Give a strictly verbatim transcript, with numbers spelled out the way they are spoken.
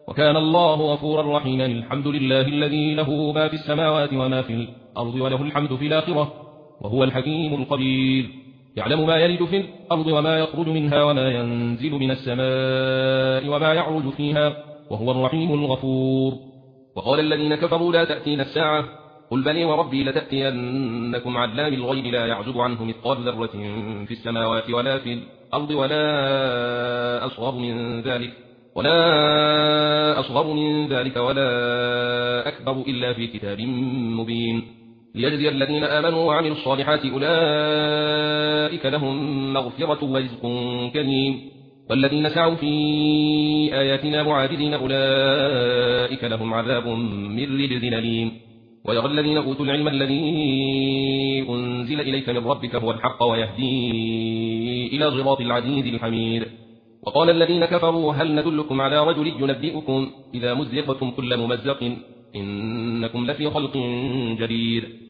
وكان الله غفورا رحيما. الحمد لله الذي له ما في السماوات وما في الأرض وله الحمد في الآخرة وهو الحكيم الخبير. يعلم ما يلج في الأرض وما يخرج منها وما ينزل من السماء وما يعرج فيها وهو الرحيم الغفور. وقال الذين كفروا لا تأتينا الساعة قل بلي وربي لتأتينكم علام الغيب لا يعزب عنه مثقال ذرة في السماوات ولا في الأرض ولا أصغر من ذلك ولا أصغر من ذلك ولا أكبر إلا في كتاب مبين ليجزي الذين آمنوا وعملوا الصالحات أولئك لهم مغفرة ورزق كريم. والذين سعوا في آياتنا معاجزين أولئك لهم عذاب من رجز أليم. ويرى الذين أوتوا العلم الذي أنزل إليك من ربك هو الحق ويهدي إلى صراط العزيز الحميد. وقال الذين كفروا هل ندلكم على رجل ينبئكم إذا مزقتم كل ممزق إنكم لفي خلق جديد.